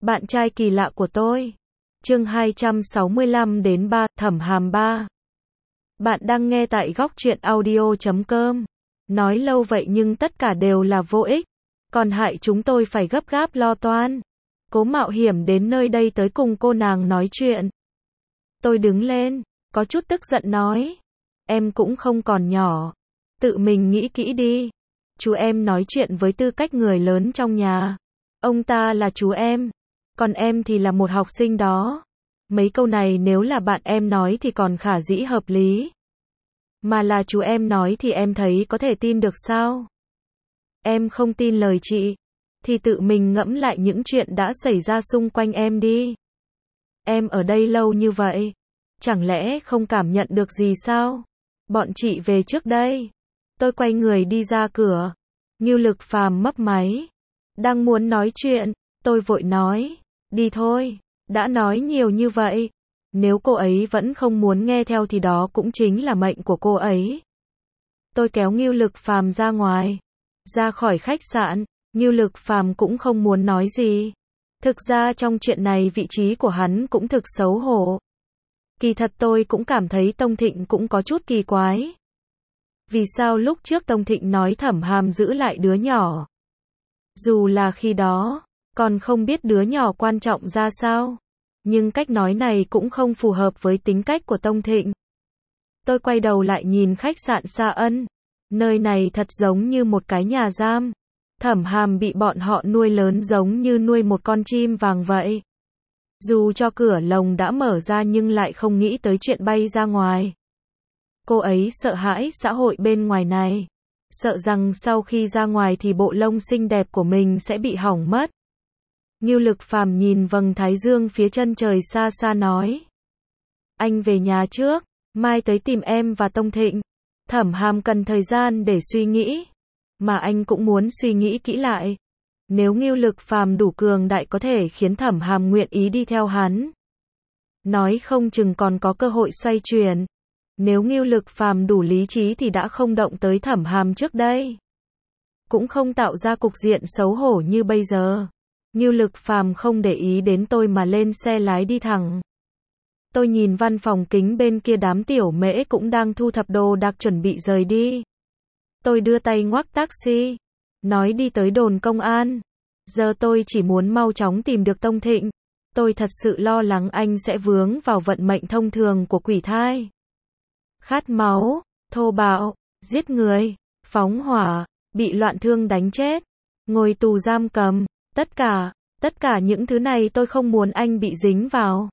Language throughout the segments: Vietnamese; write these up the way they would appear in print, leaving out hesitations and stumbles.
Bạn trai kỳ lạ của tôi. Chương 265 đến 3, Thẩm Hàm 3. Bạn đang nghe tại góc truyện audio.com. Nói lâu vậy nhưng tất cả đều là vô ích. Còn hại chúng tôi phải gấp gáp lo toan. Cố mạo hiểm đến nơi đây tới cùng cô nàng nói chuyện. Tôi đứng lên, có chút tức giận nói. Em cũng không còn nhỏ. Tự mình nghĩ kỹ đi. Chú em nói chuyện với tư cách người lớn trong nhà. Ông ta là chú em. Còn em thì là một học sinh đó. Mấy câu này nếu là bạn em nói thì còn khả dĩ hợp lý. Mà là chú em nói thì em thấy có thể tin được sao? Em không tin lời chị. Thì tự mình ngẫm lại những chuyện đã xảy ra xung quanh em đi. Em ở đây lâu như vậy. Chẳng lẽ không cảm nhận được gì sao? Bọn chị về trước đây. Tôi quay người đi ra cửa. Ngưu Lực Phàm mấp máy. Đang muốn nói chuyện, tôi vội nói. Đi thôi, đã nói nhiều như vậy. Nếu cô ấy vẫn không muốn nghe theo thì đó cũng chính là mệnh của cô ấy. Tôi kéo Ngưu Lực Phàm ra ngoài. Ra khỏi khách sạn, Ngưu Lực Phàm cũng không muốn nói gì. Thực ra trong chuyện này vị trí của hắn cũng thực xấu hổ. Kỳ thật tôi cũng cảm thấy Tông Thịnh cũng có chút kỳ quái. Vì sao lúc trước Tông Thịnh nói Thẩm Hàm giữ lại đứa nhỏ? Dù là khi đó, còn không biết đứa nhỏ quan trọng ra sao. Nhưng cách nói này cũng không phù hợp với tính cách của Tông Thịnh. Tôi quay đầu lại nhìn khách sạn Sa Ân. Nơi này thật giống như một cái nhà giam. Thẩm Hàm bị bọn họ nuôi lớn giống như nuôi một con chim vàng vậy. Dù cho cửa lồng đã mở ra nhưng lại không nghĩ tới chuyện bay ra ngoài. Cô ấy sợ hãi xã hội bên ngoài này. Sợ rằng sau khi ra ngoài thì bộ lông xinh đẹp của mình sẽ bị hỏng mất. Ngưu Lực Phàm nhìn vầng thái dương phía chân trời xa xa nói. Anh về nhà trước, mai tới tìm em và Tông Thịnh. Thẩm Hàm cần thời gian để suy nghĩ. Mà anh cũng muốn suy nghĩ kỹ lại. Nếu Ngưu Lực Phàm đủ cường đại có thể khiến Thẩm Hàm nguyện ý đi theo hắn. Nói không chừng còn có cơ hội xoay chuyển. Nếu Ngưu Lực Phàm đủ lý trí thì đã không động tới Thẩm Hàm trước đây. Cũng không tạo ra cục diện xấu hổ như bây giờ. Ngưu Lực Phàm không để ý đến tôi mà lên xe lái đi thẳng. Tôi nhìn văn phòng kính bên kia đám tiểu mễ cũng đang thu thập đồ đạc chuẩn bị rời đi. Tôi đưa tay ngoắc taxi. Nói đi tới đồn công an. Giờ tôi chỉ muốn mau chóng tìm được Tông Thịnh. Tôi thật sự lo lắng anh sẽ vướng vào vận mệnh thông thường của quỷ thai. Khát máu, thô bạo, giết người, phóng hỏa, bị loạn thương đánh chết, ngồi tù giam cầm, tất cả những thứ này tôi không muốn anh bị dính vào.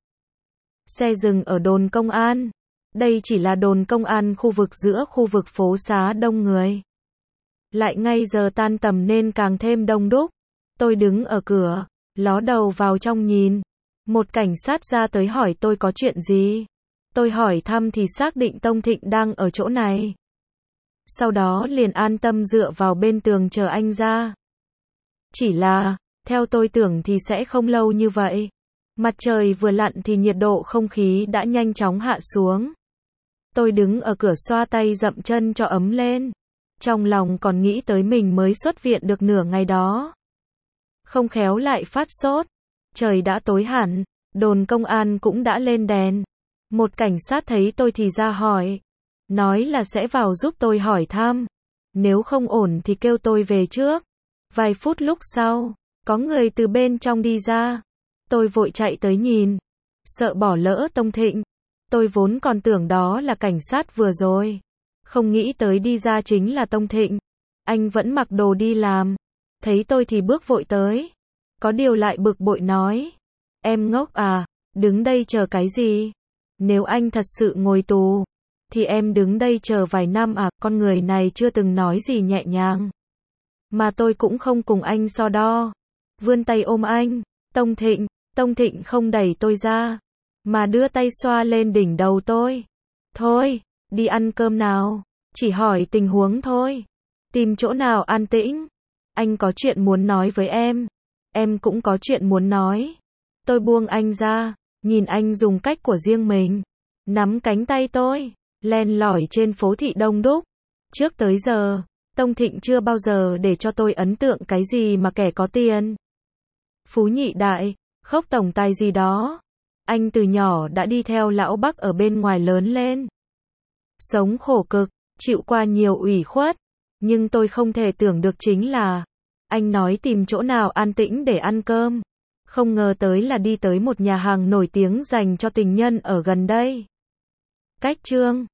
Xe dừng ở đồn công an. Đây chỉ là đồn công an khu vực giữa khu vực phố xá đông người. Lại ngay giờ tan tầm nên càng thêm đông đúc. Tôi đứng ở cửa, ló đầu vào trong nhìn. Một cảnh sát ra tới hỏi tôi có chuyện gì. Tôi hỏi thăm thì xác định Tông Thịnh đang ở chỗ này. Sau đó liền an tâm dựa vào bên tường chờ anh ra. Chỉ là, theo tôi tưởng thì sẽ không lâu như vậy. Mặt trời vừa lặn thì nhiệt độ không khí đã nhanh chóng hạ xuống. Tôi đứng ở cửa xoa tay dậm chân cho ấm lên. Trong lòng còn nghĩ tới mình mới xuất viện được nửa ngày đó. Không khéo lại phát sốt. Trời đã tối hẳn, đồn công an cũng đã lên đèn. Một cảnh sát thấy tôi thì ra hỏi. Nói là sẽ vào giúp tôi hỏi thăm. Nếu không ổn thì kêu tôi về trước. Vài phút lúc sau, có người từ bên trong đi ra. Tôi vội chạy tới nhìn. Sợ bỏ lỡ Tông Thịnh. Tôi vốn còn tưởng đó là cảnh sát vừa rồi. Không nghĩ tới đi ra chính là Tông Thịnh. Anh vẫn mặc đồ đi làm. Thấy tôi thì bước vội tới. Có điều lại bực bội nói. Em ngốc à, đứng đây chờ cái gì? Nếu anh thật sự ngồi tù, thì em đứng đây chờ vài năm à? Con người này chưa từng nói gì nhẹ nhàng. Mà tôi cũng không cùng anh so đo. Vươn tay ôm anh. Tông Thịnh không đẩy tôi ra, mà đưa tay xoa lên đỉnh đầu tôi. Thôi, đi ăn cơm nào. Chỉ hỏi tình huống thôi. Tìm chỗ nào an tĩnh. Anh có chuyện muốn nói với em. Em cũng có chuyện muốn nói. Tôi buông anh ra, nhìn anh dùng cách của riêng mình. Nắm cánh tay tôi, len lỏi trên phố thị đông đúc. Trước tới giờ, Tông Thịnh chưa bao giờ để cho tôi ấn tượng cái gì mà kẻ có tiền. Phú nhị đại, Khốc tổng tài gì đó. Anh từ nhỏ đã đi theo lão Bắc ở bên ngoài lớn lên. Sống khổ cực, chịu qua nhiều ủy khuất. Nhưng tôi không thể tưởng được chính là, anh nói tìm chỗ nào an tĩnh để ăn cơm. Không ngờ tới là đi tới một nhà hàng nổi tiếng dành cho tình nhân ở gần đây. Cách Trương